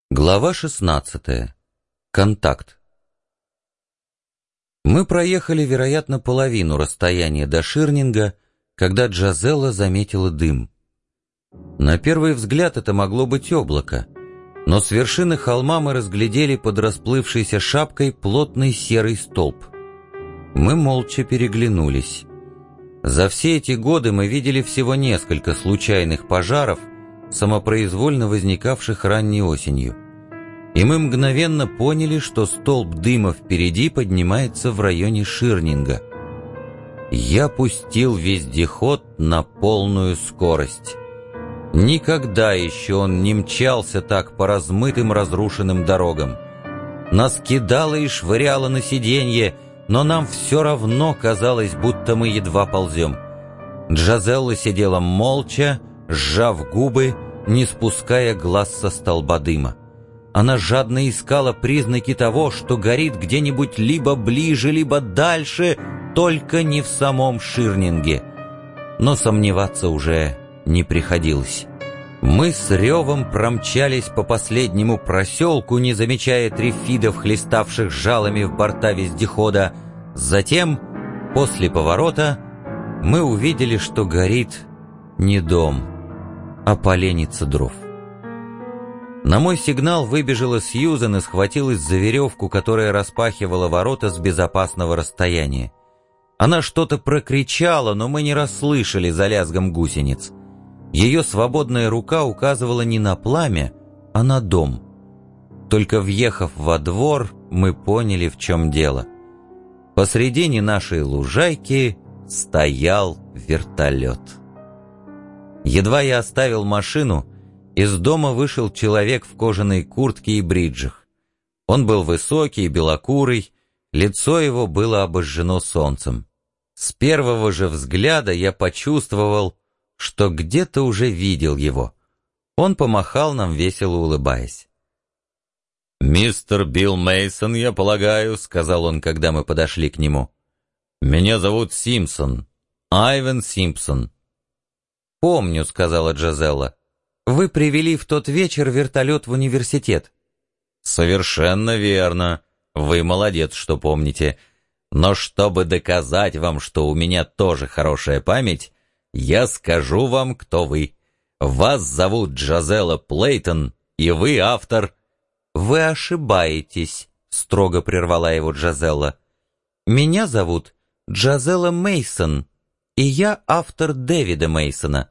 Глава 16. Контакт. Мы проехали, вероятно, половину расстояния до Ширнинга, когда Джазелла заметила дым. На первый взгляд это могло быть облако, но с вершины холма мы разглядели под расплывшейся шапкой плотный серый столб. Мы молча переглянулись. За все эти годы мы видели всего несколько случайных пожаров, самопроизвольно возникавших ранней осенью. И мы мгновенно поняли, что столб дыма впереди поднимается в районе Ширнинга. Я пустил вездеход на полную скорость. Никогда еще он не мчался так по размытым разрушенным дорогам. Нас кидало и швыряло на сиденье, но нам все равно казалось, будто мы едва ползем. Джазелла сидела молча, сжав губы, не спуская глаз со столба дыма. Она жадно искала признаки того, что горит где-нибудь либо ближе, либо дальше, только не в самом Ширнинге. Но сомневаться уже не приходилось. Мы с ревом промчались по последнему проселку, не замечая трифидов, хлеставших жалами в борта вездехода. Затем, после поворота, мы увидели, что горит не дом, а поленница дров. На мой сигнал выбежала Сьюзен и схватилась за веревку, которая распахивала ворота с безопасного расстояния. Она что-то прокричала, но мы не расслышали за лязгом гусениц. Ее свободная рука указывала не на пламя, а на дом. Только въехав во двор, мы поняли, в чем дело. Посредине нашей лужайки стоял вертолет. Едва я оставил машину, из дома вышел человек в кожаной куртке и бриджах. Он был высокий, белокурый, лицо его было обожжено солнцем. С первого же взгляда я почувствовал, что где-то уже видел его. Он помахал нам, весело улыбаясь. «Мистер Билл Мейсон, я полагаю», — сказал он, когда мы подошли к нему. «Меня зовут Симпсон, Айвен Симпсон». «Помню», — сказала Джазелла. «Вы привели в тот вечер вертолет в университет». «Совершенно верно. Вы молодец, что помните. Но чтобы доказать вам, что у меня тоже хорошая память, я скажу вам, кто вы. Вас зовут Джазелла Плейтон, и вы автор...» «Вы ошибаетесь», — строго прервала его Джазелла. «Меня зовут Джазелла Мейсон, и я автор Дэвида Мейсона».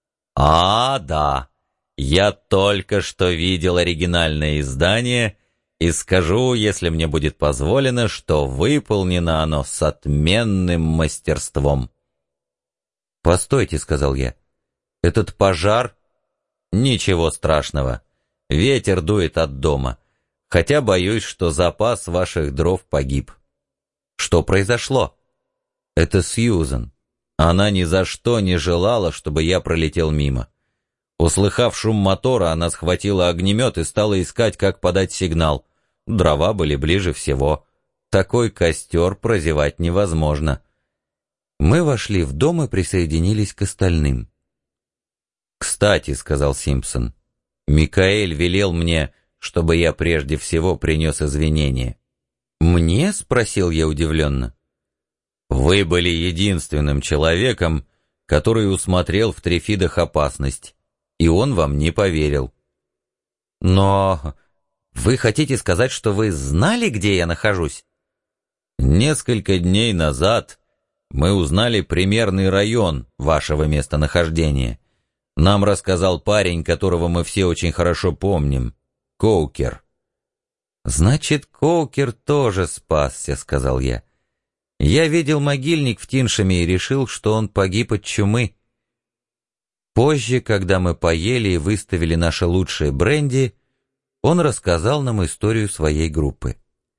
Да. Я только что видел оригинальное издание и скажу, если мне будет позволено, что выполнено оно с отменным мастерством». «Постойте», — сказал я. «Этот пожар...» «Ничего страшного. Ветер дует от дома. Хотя боюсь, что запас ваших дров погиб». «Что произошло?» «Это Сьюзен. Она ни за что не желала, чтобы я пролетел мимо. Услыхав шум мотора, она схватила огнемет и стала искать, как подать сигнал. Дрова были ближе всего. Такой костер прозевать невозможно». Мы вошли в дом и присоединились к остальным. «Кстати», — сказал Симпсон, — «Микаэль велел мне, чтобы я прежде всего принес извинения». «Мне?» — спросил я удивленно. «Вы были единственным человеком, который усмотрел в трифидах опасность, и он вам не поверил». «Но вы хотите сказать, что вы знали, где я нахожусь?» «Несколько дней назад мы узнали примерный район вашего местонахождения. Нам рассказал парень, которого мы все очень хорошо помним, Коукер». «Значит, Коукер тоже спасся», — сказал я. «Я видел могильник в Тиншеме и решил, что он погиб от чумы». Позже, когда мы поели и выставили наше лучшее бренди, он рассказал нам историю своей группы.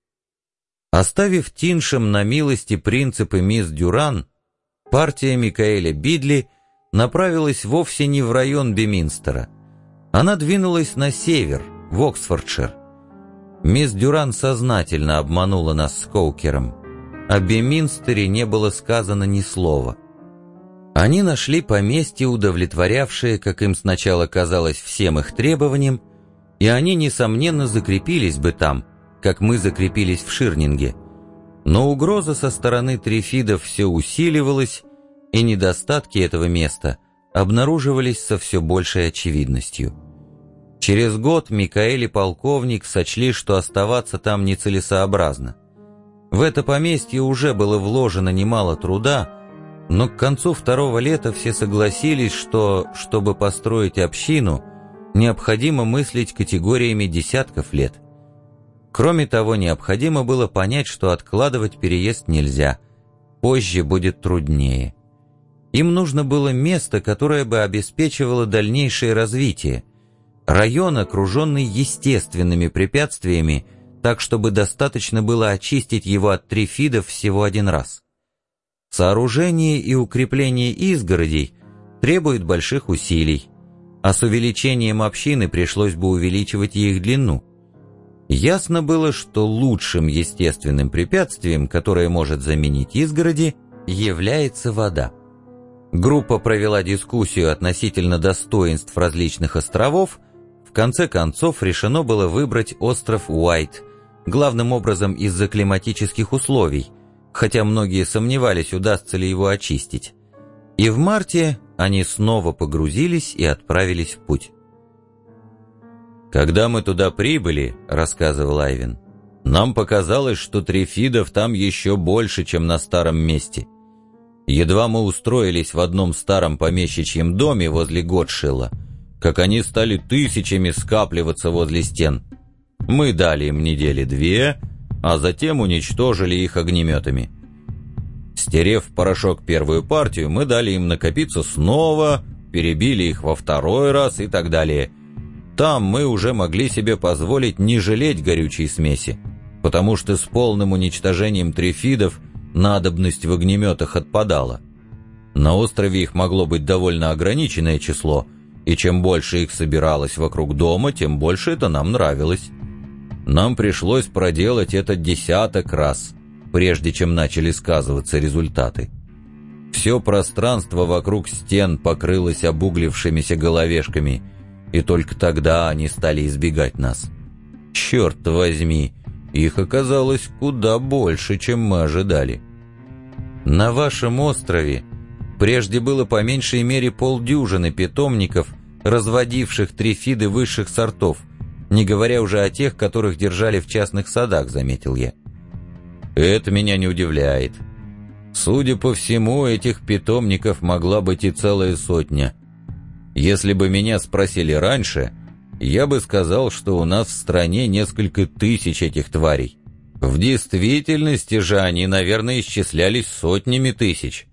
Оставив Тиншем на милости принципа мисс Дюран, партия Микаэля Бидли направилась вовсе не в район Беминстера. Она двинулась на север, в Оксфордшир. Мисс Дюран сознательно обманула нас с Коукером. О Беминстере не было сказано ни слова. Они нашли поместье, удовлетворявшее, как им сначала казалось, всем их требованиям, и они, несомненно, закрепились бы там, как мы закрепились в Ширнинге. Но угроза со стороны трифидов все усиливалась, и недостатки этого места обнаруживались со все большей очевидностью. Через год Микаэль и полковник сочли, что оставаться там нецелесообразно. В это поместье уже было вложено немало труда, но к концу второго лета все согласились, что, чтобы построить общину, необходимо мыслить категориями десятков лет. Кроме того, необходимо было понять, что откладывать переезд нельзя, позже будет труднее. Им нужно было место, которое бы обеспечивало дальнейшее развитие, район, окруженный естественными препятствиями, так, чтобы достаточно было очистить его от трифидов всего один раз. Сооружение и укрепление изгородей требует больших усилий, а с увеличением общины пришлось бы увеличивать и их длину. Ясно было, что лучшим естественным препятствием, которое может заменить изгороди, является вода. Группа провела дискуссию относительно достоинств различных островов. В конце концов решено было выбрать остров Уайт, главным образом из-за климатических условий, хотя многие сомневались, удастся ли его очистить. И в марте они снова погрузились и отправились в путь. «Когда мы туда прибыли, — рассказывал Айвен, — нам показалось, что трифидов там еще больше, чем на старом месте. Едва мы устроились в одном старом помещичьем доме возле Готшилла, как они стали тысячами скапливаться возле стен. Мы дали им недели 2, а затем уничтожили их огнеметами. Стерев в порошок первую партию, мы дали им накопиться снова, перебили их во второй раз и так далее. Там мы уже могли себе позволить не жалеть горючей смеси, потому что с полным уничтожением трифидов надобность в огнеметах отпадала. На острове их могло быть довольно ограниченное число, и чем больше их собиралось вокруг дома, тем больше это нам нравилось. Нам пришлось проделать это десяток раз, прежде чем начали сказываться результаты. Все пространство вокруг стен покрылось обуглившимися головешками, и только тогда они стали избегать нас. Черт возьми, их оказалось куда больше, чем мы ожидали. На вашем острове прежде было по меньшей мере полдюжины питомников, разводивших трифиды высших сортов, не говоря уже о тех, которых держали в частных садах, заметил я. Это меня не удивляет. Судя по всему, этих питомников могла быть и целая сотня. Если бы меня спросили раньше, я бы сказал, что у нас в стране несколько тысяч этих тварей. В действительности же они, наверное, исчислялись сотнями тысяч.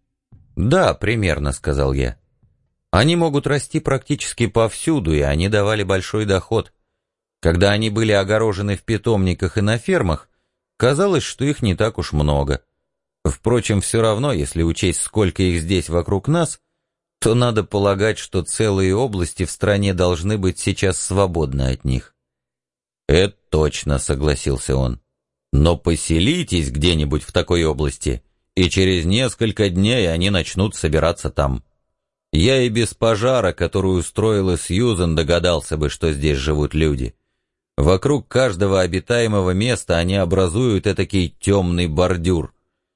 «Да, примерно», — сказал я. «Они могут расти практически повсюду, и они давали большой доход. Когда они были огорожены в питомниках и на фермах, казалось, что их не так уж много. Впрочем, все равно, если учесть, сколько их здесь вокруг нас, то надо полагать, что целые области в стране должны быть сейчас свободны от них». «Это точно», — согласился он. «Но поселитесь где-нибудь в такой области, и через несколько дней они начнут собираться там. Я и без пожара, который устроила Сьюзен, догадался бы, что здесь живут люди. Вокруг каждого обитаемого места они образуют этакий темный бордюр.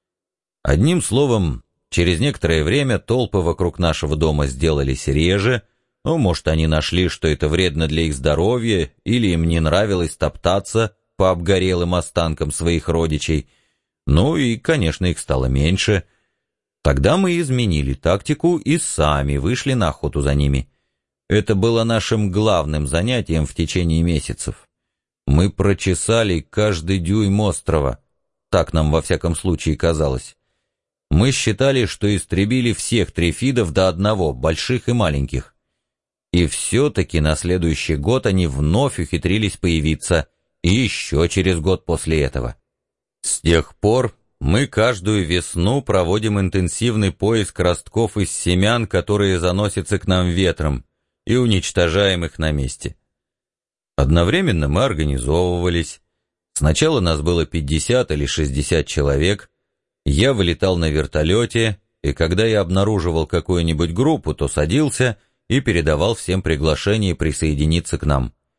Одним словом, через некоторое время толпы вокруг нашего дома сделались реже, может, они нашли, что это вредно для их здоровья, или им не нравилось топтаться по обгорелым останкам своих родичей. И, конечно, их стало меньше. Тогда мы изменили тактику и сами вышли на охоту за ними. Это было нашим главным занятием в течение месяцев. Мы прочесали каждый дюйм острова, так нам во всяком случае казалось. Мы считали, что истребили всех трифидов до одного, больших и маленьких. И все-таки на следующий год они вновь ухитрились появиться, и еще через год после этого. С тех пор мы каждую весну проводим интенсивный поиск ростков из семян, которые заносятся к нам ветром, и уничтожаем их на месте. Одновременно мы организовывались. Сначала нас было 50 или 60 человек. Я вылетал на вертолете, и когда я обнаруживал какую-нибудь группу, то садился и передавал всем приглашение присоединиться к нам.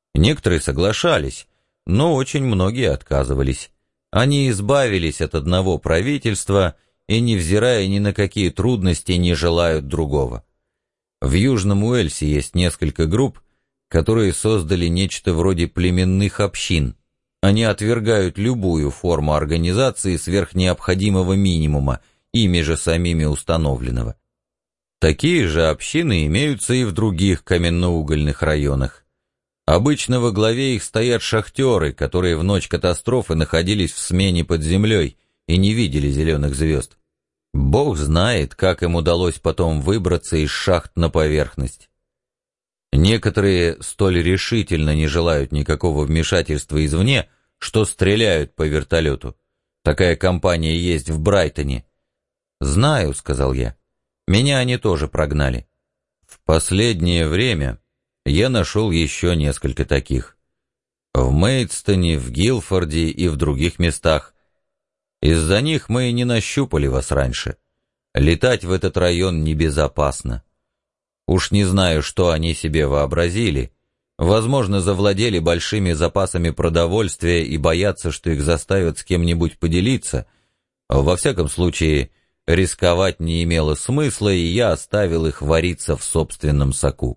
Некоторые соглашались, но очень многие отказывались. Они избавились от одного правительства и, невзирая ни на какие трудности, не желают другого. В Южном Уэльсе есть несколько групп, которые создали нечто вроде племенных общин. Они отвергают любую форму организации сверх необходимого минимума, ими же самими установленного. Такие же общины имеются и в других каменноугольных районах. Обычно во главе их стоят шахтеры, которые в ночь катастрофы находились в смене под землей и не видели зеленых звезд. Бог знает, как им удалось потом выбраться из шахт на поверхность. Некоторые столь решительно не желают никакого вмешательства извне, что стреляют по вертолету. Такая компания есть в Брайтоне. «Знаю», — сказал я. «Меня они тоже прогнали». В последнее время я нашел еще несколько таких. В Мейдстоне, в Гилфорде и в других местах. Из-за них мы и не нащупали вас раньше. Летать в этот район небезопасно. Уж не знаю, что они себе вообразили. Возможно, завладели большими запасами продовольствия и боятся, что их заставят с кем-нибудь поделиться. Во всяком случае, рисковать не имело смысла, и я оставил их вариться в собственном соку.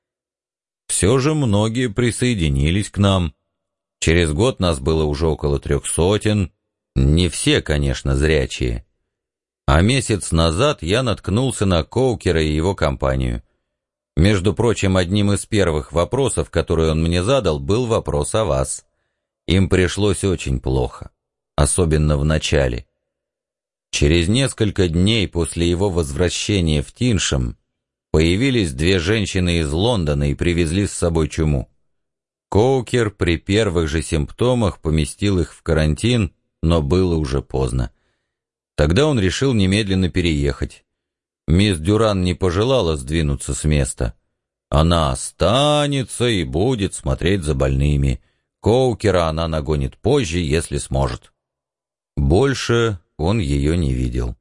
Все же многие присоединились к нам. Через год нас было уже около 300, не все, конечно, зрячие. А месяц назад я наткнулся на Коукера и его компанию. Между прочим, одним из первых вопросов, которые он мне задал, был вопрос о вас. Им пришлось очень плохо, особенно в начале. Через несколько дней после его возвращения в Тиншем появились две женщины из Лондона и привезли с собой чуму. Коукер при первых же симптомах поместил их в карантин, но было уже поздно. Тогда он решил немедленно переехать. Мисс Дюран не пожелала сдвинуться с места. Она останется и будет смотреть за больными. Коукера она нагонит позже, если сможет. Больше он ее не видел.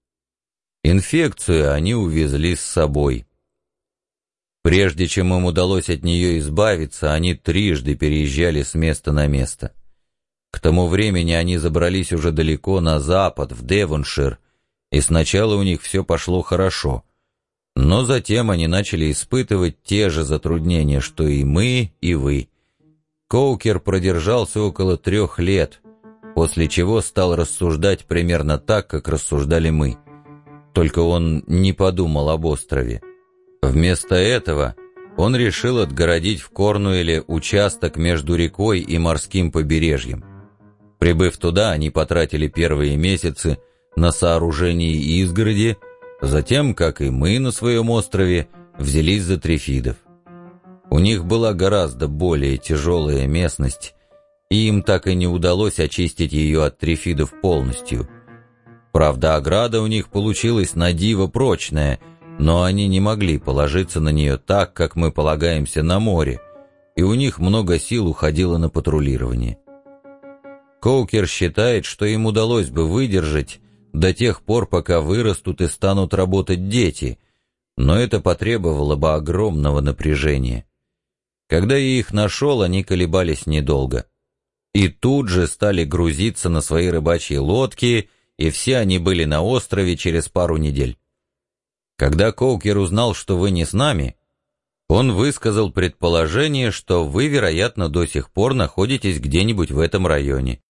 Инфекцию они увезли с собой. Прежде чем им удалось от нее избавиться, они трижды переезжали с места на место. К тому времени они забрались уже далеко на запад, в Девоншир, и сначала у них все пошло хорошо. Но затем они начали испытывать те же затруднения, что и мы, и вы. Коукер продержался около 3 лет, после чего стал рассуждать примерно так, как рассуждали мы. Только он не подумал об острове. Вместо этого он решил отгородить в Корнуэлле участок между рекой и морским побережьем. Прибыв туда, они потратили первые месяцы на сооружение изгороди, затем, как и мы на своем острове, взялись за трифидов. У них была гораздо более тяжелая местность, и им так и не удалось очистить ее от трифидов полностью. Правда, ограда у них получилась на диво прочная, но они не могли положиться на нее так, как мы полагаемся на море, и у них много сил уходило на патрулирование. Коукер считает, что им удалось бы выдержать до тех пор, пока вырастут и станут работать дети, но это потребовало бы огромного напряжения. Когда я их нашел, они колебались недолго. И тут же стали грузиться на свои рыбачьи лодки, и все они были на острове через пару недель. Когда Коукер узнал, что вы не с нами, он высказал предположение, что вы, вероятно, до сих пор находитесь где-нибудь в этом районе.